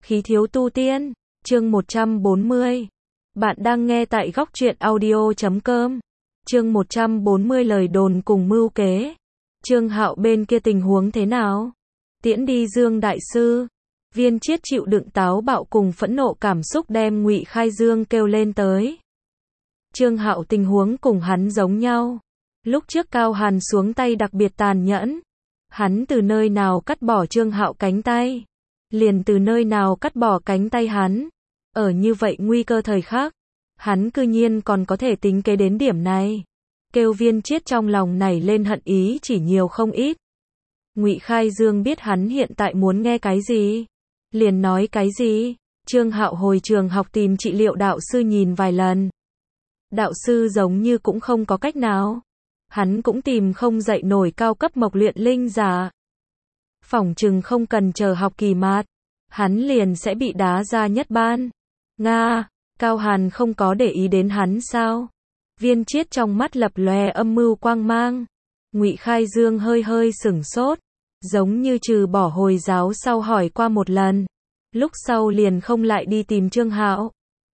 Khí thiếu tu tiên, chương 140. Bạn đang nghe tại góc truyện audio.com. Chương 140 lời đồn cùng mưu kế. Trương Hạo bên kia tình huống thế nào? Tiễn đi Dương đại sư. Viên Chiết chịu đựng táo bạo cùng phẫn nộ cảm xúc đem Ngụy Khai Dương kêu lên tới. Trương Hạo tình huống cùng hắn giống nhau. Lúc trước Cao Hàn xuống tay đặc biệt tàn nhẫn. Hắn từ nơi nào cắt bỏ Trương Hạo cánh tay, liền từ nơi nào cắt bỏ cánh tay hắn. Ở như vậy nguy cơ thời khắc, hắn cư nhiên còn có thể tính kế đến điểm này. Kêu Viên Chiết trong lòng nảy lên hận ý chỉ nhiều không ít. Ngụy Khai Dương biết hắn hiện tại muốn nghe cái gì, liền nói cái gì. Trương Hạo hồi trường học tìm trị liệu đạo sư nhìn vài lần. Đạo sư giống như cũng không có cách nào. Hắn cũng tìm không dậy nổi cao cấp mộc luyện linh giả. Phỏng chừng không cần chờ học kỳ mạt, hắn liền sẽ bị đá ra nhất ban. Nga, Cao Hàn không có để ý đến hắn sao? Viên Chiết trong mắt lập lòe âm mưu quang mang. Ngụy Khai Dương hơi hơi sửng sốt, giống như trừ bỏ Hồi giáo sau hỏi qua một lần, lúc sau liền không lại đi tìm Trương Hạo.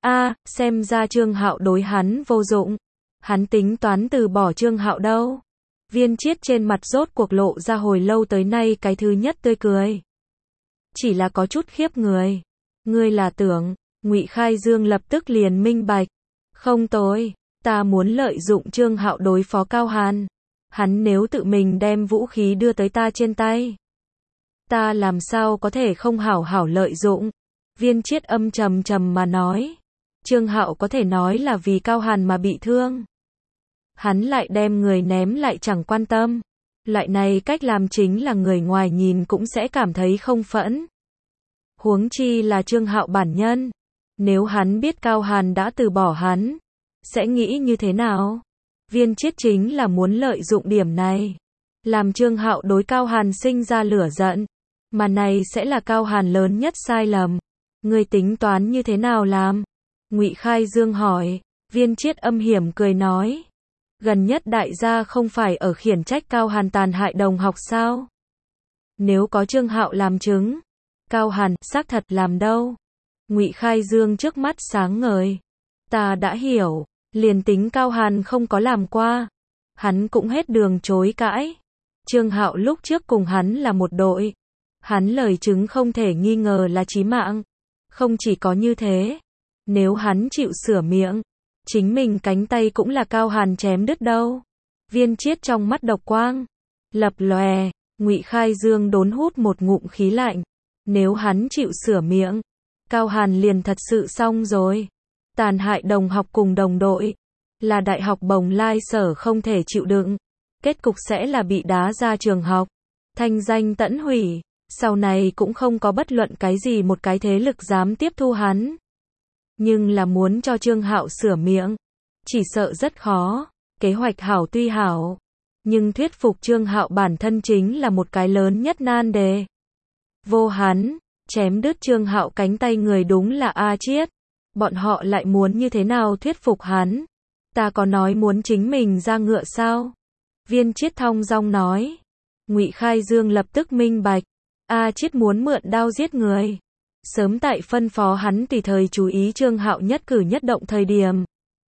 Xem ra Trương Hạo đối hắn vô dụng. Hắn tính toán từ bỏ Trương Hạo đâu. Viên Chiết trên mặt rốt cuộc lộ ra hồi lâu tới nay cái thứ nhất tươi cười. Chỉ là có chút khiếp người. Ngươi là tưởng, Ngụy Khai Dương lập tức liền minh bạch. Không tối, ta muốn lợi dụng Trương Hạo đối phó Cao Hàn. Hắn nếu tự mình đem vũ khí đưa tới ta trên tay, ta làm sao có thể không hảo hảo lợi dụng. Viên Chiết âm trầm trầm mà nói. Trương Hạo có thể nói là vì Cao Hàn mà bị thương. Hắn lại đem người ném lại chẳng quan tâm. Loại này cách làm chính là người ngoài nhìn cũng sẽ cảm thấy không phẫn. Huống chi là Trương Hạo bản nhân. Nếu hắn biết Cao Hàn đã từ bỏ hắn, sẽ nghĩ như thế nào? Viên Chiết chính là muốn lợi dụng điểm này, làm Trương Hạo đối Cao Hàn sinh ra lửa giận. Mà này sẽ là Cao Hàn lớn nhất sai lầm. Ngươi tính toán như thế nào làm? Ngụy Khai Dương hỏi. Viên Chiết âm hiểm cười nói. Gần nhất đại gia không phải ở khiển trách Cao Hàn tàn hại đồng học sao? Nếu có Trương Hạo làm chứng, Cao Hàn xác thật làm đâu? Ngụy Khai Dương trước mắt sáng ngời. Ta đã hiểu, liền tính Cao Hàn không có làm qua, hắn cũng hết đường chối cãi. Trương Hạo lúc trước cùng hắn là một đội, hắn lời chứng không thể nghi ngờ là chí mạng. Không chỉ có như thế, nếu hắn chịu sửa miệng, chính mình cánh tay cũng là Cao Hàn chém đứt đâu. Viên Chiết trong mắt độc quang lập lòe. Ngụy Khai Dương đốn hút một ngụm khí lạnh. Nếu hắn chịu sửa miệng, Cao Hàn liền thật sự xong rồi. Tàn hại đồng học cùng đồng đội, là đại học Bồng Lai Sở không thể chịu đựng. Kết cục sẽ là bị đá ra trường học, thanh danh tẫn hủy. Sau này cũng không có bất luận cái gì một cái thế lực dám tiếp thu hắn. Nhưng là muốn cho Trương Hạo sửa miệng, chỉ sợ rất khó. Kế hoạch hảo tuy hảo, nhưng thuyết phục Trương Hạo bản thân chính là một cái lớn nhất nan đề. Vô hắn, chém đứt Trương Hạo cánh tay người đúng là A Chiết. Bọn họ lại muốn như thế nào thuyết phục hắn? Ta có nói muốn chính mình ra ngựa sao? Viên Chiết thong dong nói. Ngụy Khai Dương lập tức minh bạch. A Chiết muốn mượn đao giết người. Sớm tại phân phó hắn tùy thời chú ý Trương Hạo nhất cử nhất động thời điểm,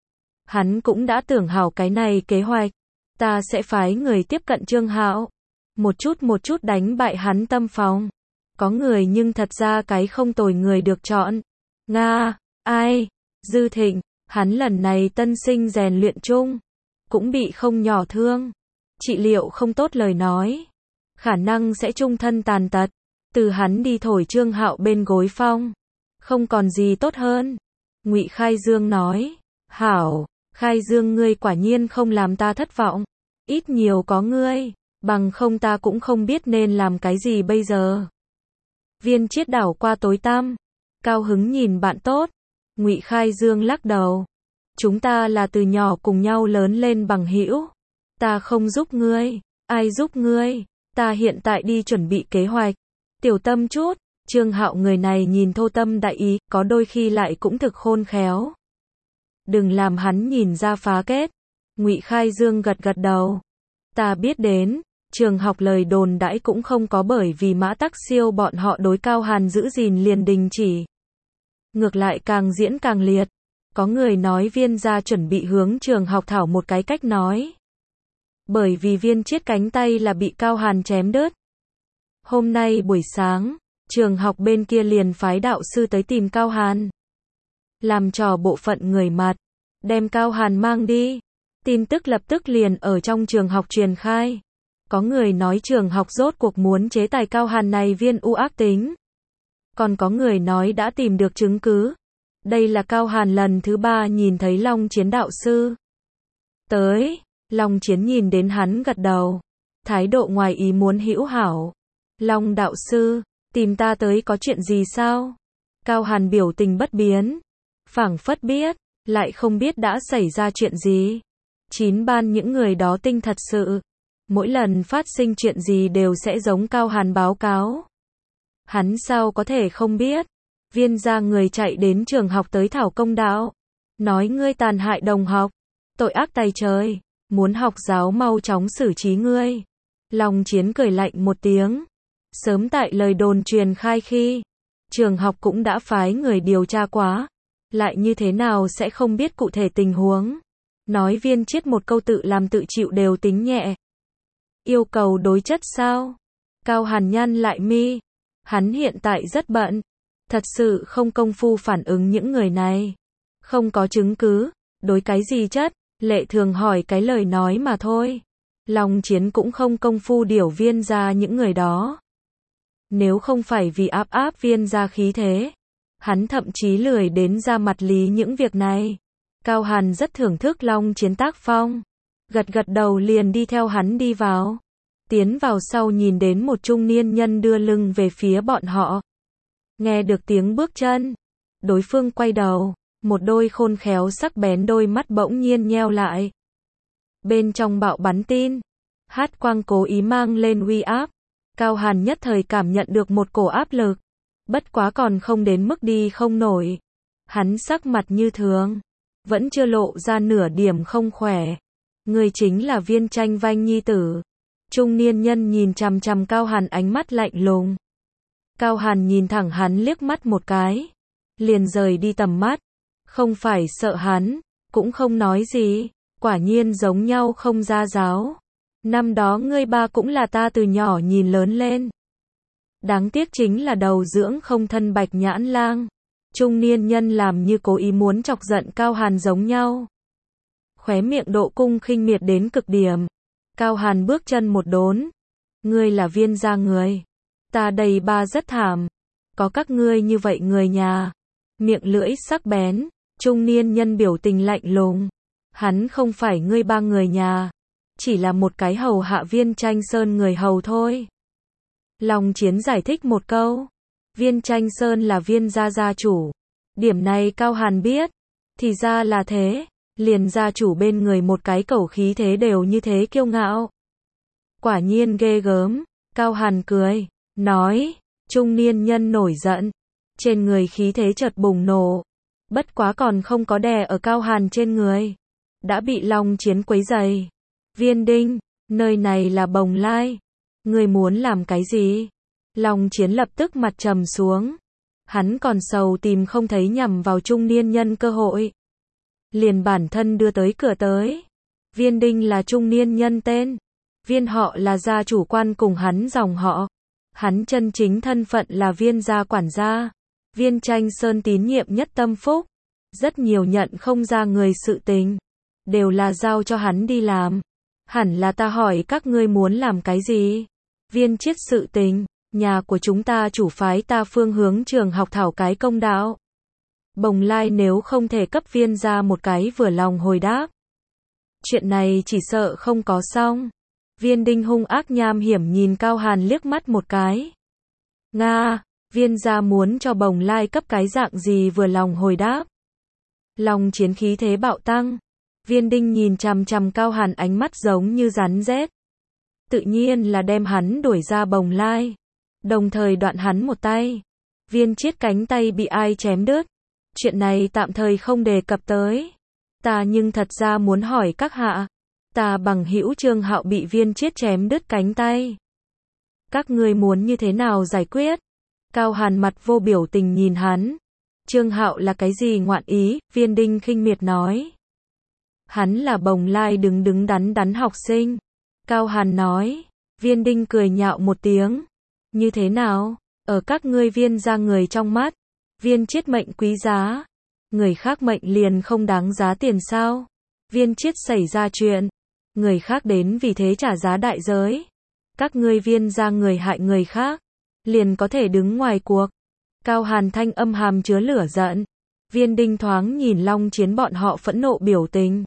hắn cũng đã tưởng hảo cái này kế hoạch. Ta sẽ phái người tiếp cận Trương Hạo, một chút đánh bại hắn tâm phòng. Có người nhưng thật ra cái không tồi người được chọn. Nga, ai? Dư Thịnh, hắn lần này tân sinh rèn luyện chung, cũng bị không nhỏ thương. Trị liệu không tốt lời nói, khả năng sẽ chung thân tàn tật. Từ hắn đi thổi Trương Hạo bên gối phong, không còn gì tốt hơn. Ngụy Khai Dương nói. Hảo, Khai Dương ngươi quả nhiên không làm ta thất vọng. Ít nhiều có ngươi, bằng không ta cũng không biết nên làm cái gì bây giờ. Viên Chiết đảo qua tối tăm, cao hứng nhìn bạn tốt. Ngụy Khai Dương lắc đầu. Chúng ta là từ nhỏ cùng nhau lớn lên bằng hữu. Ta không giúp ngươi, ai giúp ngươi? Ta hiện tại đi chuẩn bị kế hoạch. Tiểu tâm chút. Trương Hạo người này nhìn thô tâm đại ý, có đôi khi lại cũng thực khôn khéo. Đừng làm hắn nhìn ra phá kết. Ngụy Khai Dương gật gật đầu. Ta biết đến, Trường học lời đồn đãi cũng không có bởi vì Mã Tắc Siêu bọn họ đối Cao Hàn giữ gìn liền đình chỉ. Ngược lại càng diễn càng liệt. Có người nói Viên gia chuẩn bị hướng trường học thảo một cái cách nói. Bởi vì Viên Chiết cánh tay là bị Cao Hàn chém đứt. Hôm nay buổi sáng, trường học bên kia liền phái đạo sư tới tìm Cao Hàn. Làm trò bộ phận người mặt, đem Cao Hàn mang đi. Tin tức lập tức liền ở trong trường học truyền khai. Có người nói trường học rốt cuộc muốn chế tài Cao Hàn này viên u ác tính. Còn có người nói đã tìm được chứng cứ. Đây là Cao Hàn lần thứ 3 nhìn thấy Long Chiến đạo sư. Tới, Long Chiến nhìn đến hắn gật đầu. Thái độ ngoài ý muốn hữu hảo. Long đạo sư, tìm ta tới có chuyện gì sao? Cao Hàn biểu tình bất biến. Phảng phất biết, lại không biết đã xảy ra chuyện gì. 9 ban những người đó tinh thật sự. Mỗi lần phát sinh chuyện gì đều sẽ giống Cao Hàn báo cáo. Hắn sao có thể không biết. Viên gia người chạy đến trường học tới thảo công đạo. Nói ngươi tàn hại đồng học. Tội ác tày trời. Muốn học giáo mau chóng xử trí ngươi. Long Chiến cười lạnh một tiếng. Sớm tại lời đồn truyền khai khi. Trường học cũng đã phái người điều tra quá. Lại như thế nào sẽ không biết cụ thể tình huống. Nói Viên Chiết một câu tự làm tự chịu đều tính nhẹ. Yêu cầu đối chất sao? Cao Hàn nhăn lại mi. Hắn hiện tại rất bận. Thật sự không công phu phản ứng những người này. Không có chứng cứ. Đối cái gì chất? Lệ thường hỏi cái lời nói mà thôi. Long Chiến cũng không công phu điều Viên gia những người đó. Nếu không phải vì áp Viên gia khí thế. Hắn thậm chí lười đến ra mặt lý những việc này. Cao Hàn rất thưởng thức Long Chiến tác phong. Gật gật đầu liền đi theo hắn đi vào. Tiến vào sau nhìn đến một trung niên nhân đưa lưng về phía bọn họ. Nghe được tiếng bước chân. Đối phương quay đầu. Một đôi khôn khéo sắc bén đôi mắt bỗng nhiên nheo lại. Bên trong bạo bắn tin. Hát quang cố ý mang lên uy áp. Cao Hàn nhất thời cảm nhận được một cổ áp lực. Bất quá còn không đến mức đi không nổi. Hắn sắc mặt như thường. Vẫn chưa lộ ra nửa điểm không khỏe. Người chính là Viên Tranh Vanh nhi tử. Trung niên nhân nhìn chằm chằm Cao Hàn ánh mắt lạnh lùng. Cao Hàn nhìn thẳng hắn liếc mắt một cái. Liền rời đi tầm mắt. Không phải sợ hắn. Cũng không nói gì. Quả nhiên giống nhau không ra giáo. Năm đó ngươi ba cũng là ta từ nhỏ nhìn lớn lên. Đáng tiếc chính là đầu dưỡng không thân Bạch Nhãn Lang. Trung niên nhân làm như cố ý muốn chọc giận Cao Hàn giống nhau. Khóe miệng độ cung khinh miệt đến cực điểm. Cao Hàn bước chân một đốn. Ngươi là Viên gia người. Ta đầy ba rất thảm. Có các ngươi như vậy người nhà. Miệng lưỡi sắc bén. Trung niên nhân biểu tình lạnh lùng. Hắn không phải ngươi ba người nhà. Chỉ là một cái hầu hạ Viên Tranh Sơn người hầu thôi. Long Chiến giải thích một câu. Viên Tranh Sơn là Viên gia gia chủ. Điểm này Cao Hàn biết. Thì ra là thế. Liền gia chủ bên người một cái cẩu khí thế đều như thế kiêu ngạo. Quả nhiên ghê gớm. Cao Hàn cười. Nói. Trung niên nhân nổi giận. Trên người khí thế chợt bùng nổ. Bất quá còn không có đè ở Cao Hàn trên người. Đã bị Long Chiến quấy rầy. Viên Đinh. Nơi này là Bồng Lai. Ngươi muốn làm cái gì? Long Chiến lập tức mặt trầm xuống. Hắn còn sầu tìm không thấy nhằm vào trung niên nhân cơ hội. Liền bản thân đưa tới cửa tới. Viên Đinh là trung niên nhân tên. Viên họ là gia chủ quan cùng hắn dòng họ. Hắn chân chính thân phận là Viên gia quản gia. Viên Tranh Sơn tín nhiệm nhất tâm phúc. Rất nhiều nhận không ra người sự tình. Đều là giao cho hắn đi làm. Hẳn là ta hỏi các ngươi muốn làm cái gì? Viên Chiết sự tình. Nhà của chúng ta chủ phái ta phương hướng trường học thảo cái công đạo. Bồng Lai nếu không thể cấp Viên ra một cái vừa lòng hồi đáp. Chuyện này chỉ sợ không có xong. Viên Đinh hung ác nham hiểm nhìn Cao Hàn liếc mắt một cái. Nga, Viên gia muốn cho Bồng Lai cấp cái dạng gì vừa lòng hồi đáp. Long Chiến khí thế bạo tăng. Viên Đinh nhìn chằm chằm Cao Hàn ánh mắt giống như rắn rết. Tự nhiên là đem hắn đuổi ra Bồng Lai. Đồng thời đoạn hắn một tay. Viên Chiết cánh tay bị ai chém đứt. Chuyện này tạm thời không đề cập tới. Ta nhưng thật ra muốn hỏi các hạ. Ta bằng hữu Trương Hạo bị Viên Chiết chém đứt cánh tay. Các ngươi muốn như thế nào giải quyết? Cao Hàn mặt vô biểu tình nhìn hắn. Trương Hạo là cái gì ngoạn ý? Viên Đinh khinh miệt nói. Hắn là Bồng Lai đứng đứng đắn đắn học sinh. Cao Hàn nói. Viên Đinh cười nhạo một tiếng. Như thế nào? Ở các ngươi Viên gia người trong mắt, Viên Chiết mệnh quý giá. Người khác mệnh liền không đáng giá tiền sao? Viên Chiết xảy ra chuyện, người khác đến vì thế trả giá đại giới. Các ngươi Viên gia người hại người khác, liền có thể đứng ngoài cuộc. Cao Hàn thanh âm hàm chứa lửa giận. Viên Đinh thoáng nhìn Long Chiến bọn họ phẫn nộ biểu tình.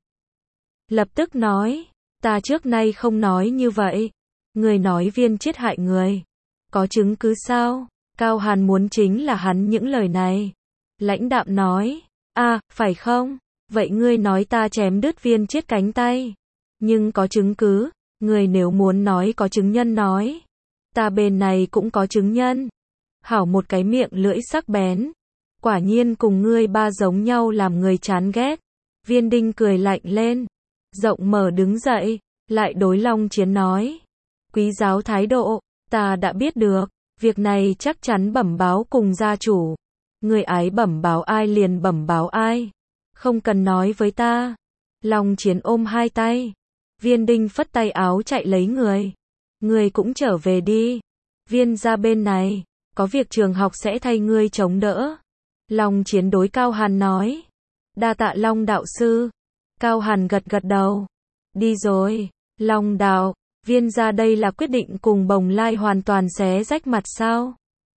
Lập tức nói, ta trước nay không nói như vậy. Người nói Viên Chiết hại người. Có chứng cứ sao? Cao Hàn muốn chính là hắn những lời này. Lãnh đạm nói, phải không? Vậy ngươi nói ta chém đứt Viên Chiết cánh tay. Nhưng có chứng cứ, ngươi nếu muốn nói có chứng nhân nói. Ta bên này cũng có chứng nhân. Hảo một cái miệng lưỡi sắc bén. Quả nhiên cùng ngươi ba giống nhau làm người chán ghét. Viên Đinh cười lạnh lên. Rộng mở đứng dậy, lại đối Long Chiến nói. Quý giáo thái độ, ta đã biết được. Việc này chắc chắn bẩm báo cùng gia chủ. Người ái bẩm báo ai liền bẩm báo ai. Không cần nói với ta. Long Chiến ôm hai tay. Viên Đinh phất tay áo chạy lấy người. Người cũng trở về đi. Viên gia bên này, có việc trường học sẽ thay ngươi chống đỡ. Long Chiến đối Cao Hàn nói. Đa tạ Long đạo sư. Cao Hàn gật gật đầu. Đi rồi. Long đạo, Viên gia đây là quyết định cùng Bồng Lai hoàn toàn xé rách mặt sao?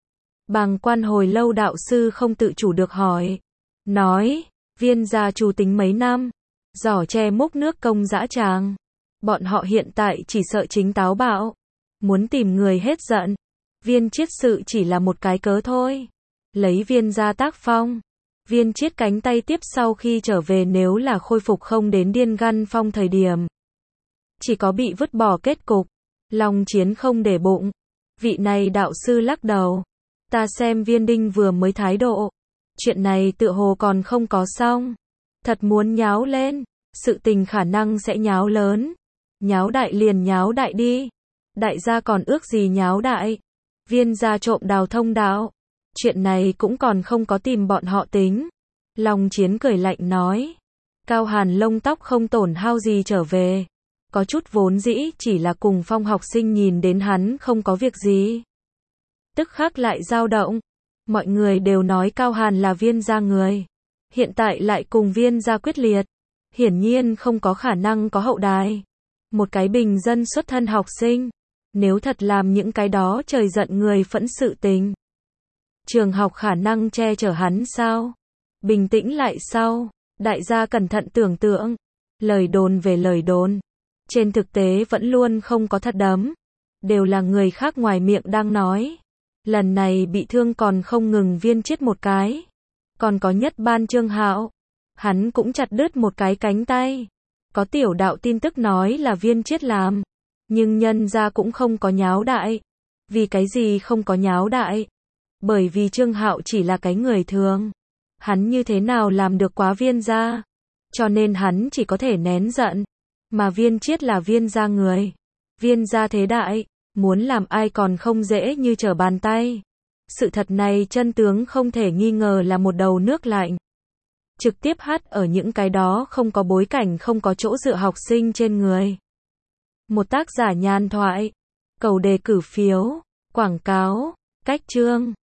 Bàng quan hồi lâu đạo sư không tự chủ được hỏi. Nói, Viên gia chủ tính mấy năm. Giỏ tre múc nước công dã tràng. Bọn họ hiện tại chỉ sợ chính táo bạo. Muốn tìm người hết giận. Viên Chiết sự chỉ là một cái cớ thôi. Lấy Viên gia tác phong. Viên Chiết cánh tay tiếp sau khi trở về nếu là khôi phục không đến điên gan phong thời điểm. Chỉ có bị vứt bỏ kết cục. Long Chiến không để bụng. Vị này đạo sư lắc đầu. Ta xem Viên Đinh vừa mới thái độ. Chuyện này tựa hồ còn không có xong. Thật muốn nháo lên. Sự tình khả năng sẽ nháo lớn. Nháo đại liền nháo đại đi. Đại gia còn ước gì nháo đại. Viên gia trộm đào thông đạo. Chuyện này cũng còn không có tìm bọn họ tính. Long Chiến cười lạnh nói. Cao Hàn lông tóc không tổn hao gì trở về. Có chút vốn dĩ chỉ là cùng Phong học sinh nhìn đến hắn không có việc gì. Tức khắc lại dao động. Mọi người đều nói Cao Hàn là Viên gia người. Hiện tại lại cùng Viên gia quyết liệt. Hiển nhiên không có khả năng có hậu đài. Một cái bình dân xuất thân học sinh. Nếu thật làm những cái đó trời giận người phẫn sự tình. Trường học khả năng che chở hắn sao? Bình tĩnh lại sau. Đại gia cẩn thận tưởng tượng. Lời đồn về lời đồn. Trên thực tế vẫn luôn không có thật đấm. Đều là người khác ngoài miệng đang nói. Lần này bị thương còn không ngừng Viên Chiết một cái. Còn có nhất ban Trương Hạo. Hắn cũng chặt đứt một cái cánh tay. Có tiểu đạo tin tức nói là Viên Chiết làm. Nhưng nhân gia cũng không có nháo đại. Vì cái gì không có nháo đại? Bởi vì Trương Hạo chỉ là cái người thường. Hắn như thế nào làm được quá Viên gia? Cho nên hắn chỉ có thể nén giận. Mà Viên Chiết là Viên gia người. Viên gia thế đại. Muốn làm ai còn không dễ như trở bàn tay. Sự thật này chân tướng không thể nghi ngờ là một đầu nước lạnh. Trực tiếp hắt ở những cái đó không có bối cảnh không có chỗ dựa học sinh trên người. Một tác giả nhàn thoại. Cầu đề cử phiếu. Quảng cáo. Cách chương.